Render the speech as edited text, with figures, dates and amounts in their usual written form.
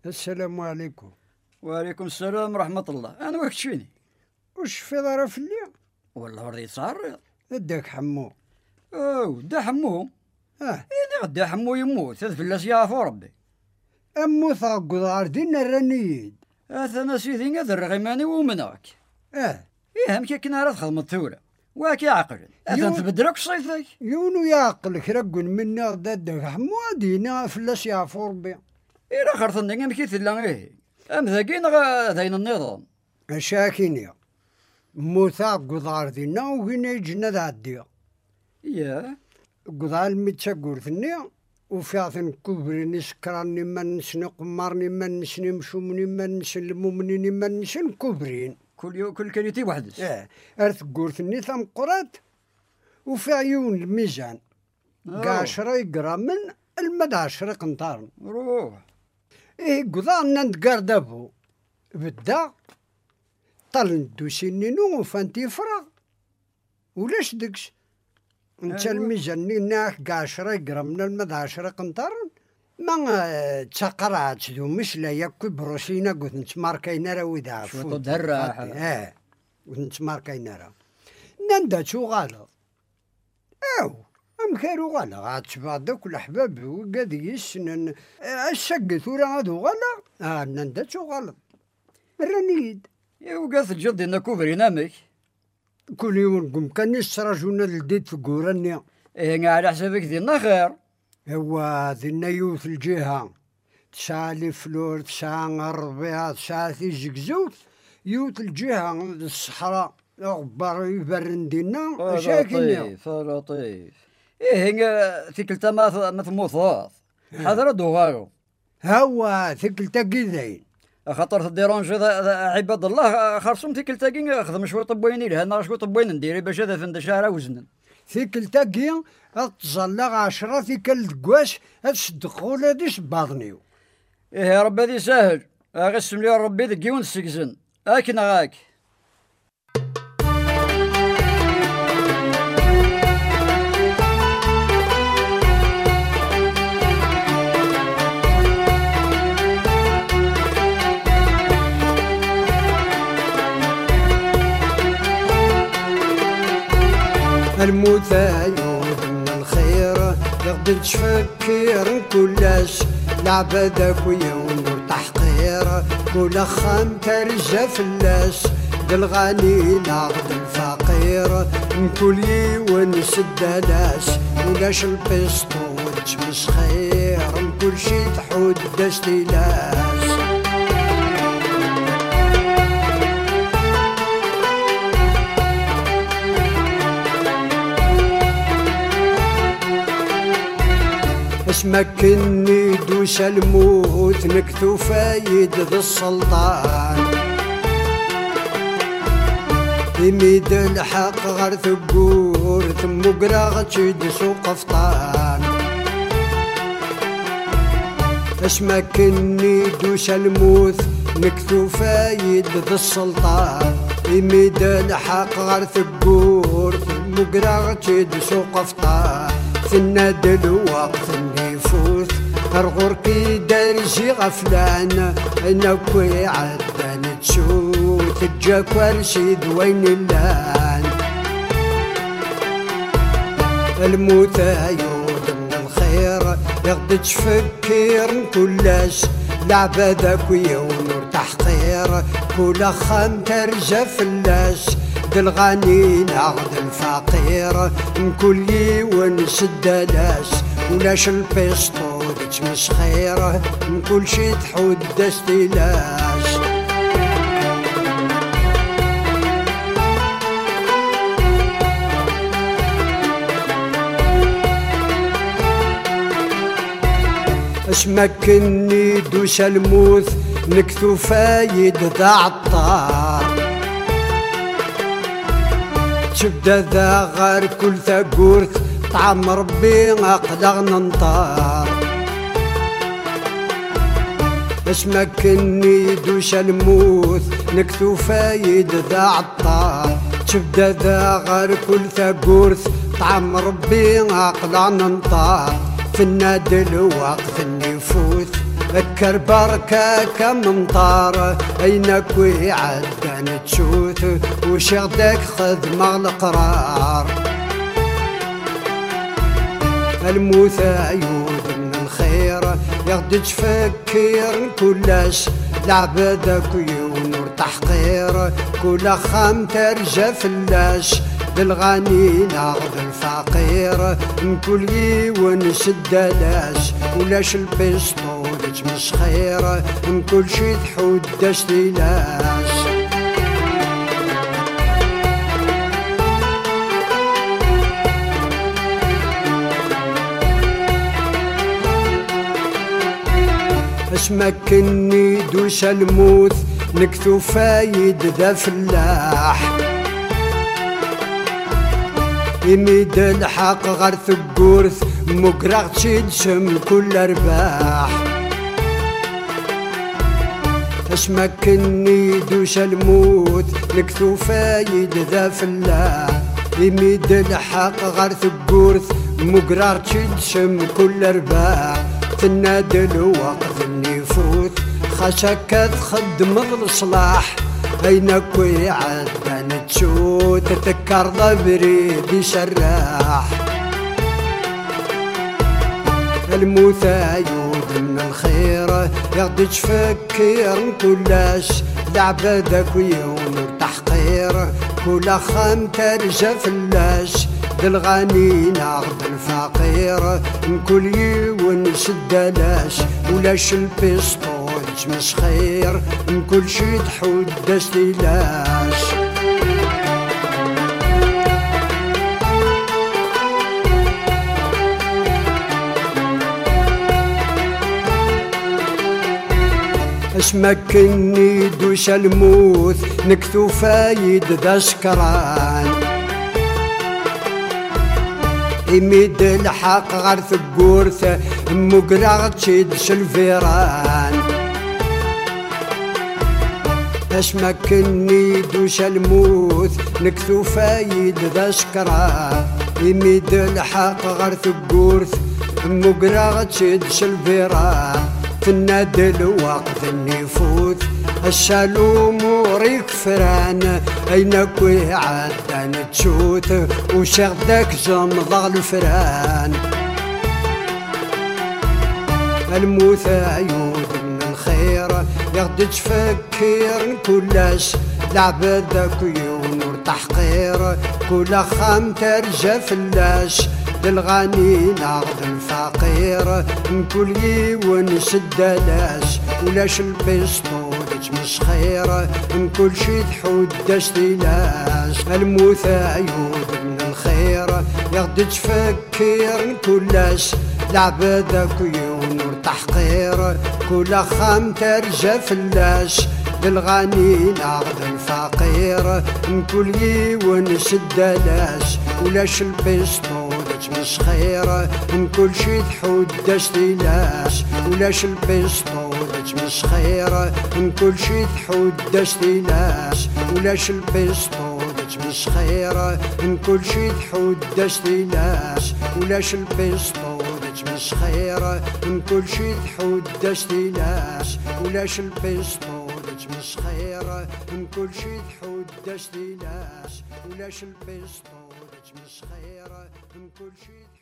السلام عليكم. وعليكم السلام ورحمة الله. أنا وقت شفيني وش في ضرب في الليل؟ والله رديت صار. داك حمو. دا حمو. إني غدا حمو يموت هذا فلاس يعرفو ربي. أمو ثاقو ضاردين الرنيد. أثنا سيدين هذا الرغيماني ومناك. هم كي كنا راه تخدم الثورة. واكي عقل. أثنا تبدلك صيفك. يونو يعقلك رقل منا داك حمو دينا فلاس يعرفو ربي. إلا خرطني أم كي ثلا إيه. أم ذاكين ذاين النظام. شاكينيا. موثاق ضاردينا وهنا يجنا ذاديا. قضال متسقورثني وفياثن كبرني سكراني من نسن قمارني من نسن مشومني من نسن المؤمنين من نسن كبرين كل كليتي وحدس. ارث قورثني ثم قرات وفي عيون الميزان 10 جرام من المدى 10 قنطار روح. قضال نتقردبو بدا طل دوسينينو وفانتي فراغ ولاش دكش انت الميزان ناك 10 جرام من المدى 10 قنطار ما تسقرات ذو مش لا ياكل بروسينا قلت نتماركينا راه ويدا شو تدرع قلت نتماركينا راه نندا شو غلط ام خيرو غلا غاتشبع دوك الحباب وقادي يسنن الشق ثورة هادو غلا نندا شو غلط رانيد وقاث الجد إنا كوفري نامك كل يوم قم كان يسرجونا لديت في قورانيا على حسابك دينا خير. هو ذينا يوث الجهة تسعة لفلور تسعة الربيع تسعة زقزوت يوث الجهة الصحراء غبار يبرن دينا شاكينا لطيف. ثقلتا ما ثموثاث حضر دوغارو هو ثقلتا كذاين خاطر تديرونجي عباد الله خرصهم ثقلتا كي خدم شويه طبويني لها انا شويه طبوين نديري باش هذا فند شهر وزنا ثقلتا كي تزلق 10 ثقل دكواش تشدقول هاديش باضنيو. يا ربي هذي ساهل غسم لي ربي ذكي ونسكزن اكنا غاك. المثايود من الخير يقدر تفكر كلاش العبادك ويوم تحقير كل خام ترجى فلاش الغني ناخذ الفقير كل يونس الدلاش ولاش البسطو وتمس خير كل شي تحود داش تلاش. اسمكني دوس الموت نكثو فايد ذا السلطان يميد الحق غير ثقور ثم قراغ تشد سوق قفطان. اسمكني دوس الموت نكثو فايد ذا السلطان يميد الحق غير ثقور ثم قراغ تشد سوق قفطان. ثناد الوقت يفوت الغور كي دارجي غفلان انا كوي عدان تشوت تجاك ورشيد وين اللان. المثايود من الخير يغدي تفكر كلاش لعبادك ويوم تحقير كل خام ترجى فلاش الغني ناخذ الفقير كل ونس الدلاش ولاش البسطو تمس خيره كل شي تحود داستلاش. اسمكني دوس الموت نكثو فايد ذا عطار تبدا ذا غير كل ثقورت طعم ربي اقلق ننطار. اسمكني دوس الموت نكثو فايد ذا عطار تبدا ذا غير كل ثقورت طعم ربي اقلق ننطار. في النادي الوقت اللي يفوت ذكر بركة كمنطار أينك ويعدن تشوت وشغدك خذ مع القرار الموثى يود من الخير يغدج فكير كلاش لعبدك ونور تحقير كل خام ترجى فلاش بالغني ناخذ الفقير نكل ونسد لاش ولاش البسطولج مش خير نكل شي تحود داشتيلاش اسمكني دوس الموت نكثو فايد ذا فلاح يميد الحق غرث الجورث مقرغ تشم كل ارباح اسمكني دوس الموت نكثو فايد ذا فلاح يميد الحق غرث الجورث مقرغ تشم كل ارباح تنادي الوقت يفوت خشك تخدم الصلاح بينك ويعدن تشوت تذكر ضبريد يشراح الموثى يود من الخير يغدج فكير كلاش لعبدك ويونر تحقير كل خام ترجى فلاش بالغني ناخذ الفقير نكل ونسد لاش ولاش البسطولج مش خير نكل شي تحود داشتيلاش اسمكني دوس الموت نكثو فايد ذا سكران يميد الحق غرث الجورث مقرغ تشدش الفيران اسمكني دوس الموت نكثو فايد ذا سكران يميد الحق غرث الجورث مقرغ تشدش الفيران تنادي الوقت يفوت الشالوم وريك فران أينك ويعدن تشوت وشغدك جمضغ الفران الموثى يود من الخير يغدج فكير كلاش لعبدك ويونور تحقير كل خام ترجى فلاش بالغني ناخذ الفقير نكل ونسد لاش ولاش البسطولج مش خير نكل شي تحود داشتيلاش الموثى يود من الخير يغدج فكير كلاش لعبدك ويونور تحقير كل خام ترجى فلاش بالغني ناخذ الفقير نكل ونسد لاش ولاش البسطولج مش خير نكل شي تحود داشتيلاش ولاش البسطولج مش خير نكل شي تحود داشتيلاش ولاش البسطولج مش خير نكل شي تحود داشتيلاش ولاش البسطولج مش خير نكل شي تحود داشتيلاش ولاش البسطولج مش خير نكل شي تحود داشتيلاش ولاش البسطولج مش خير نكل شي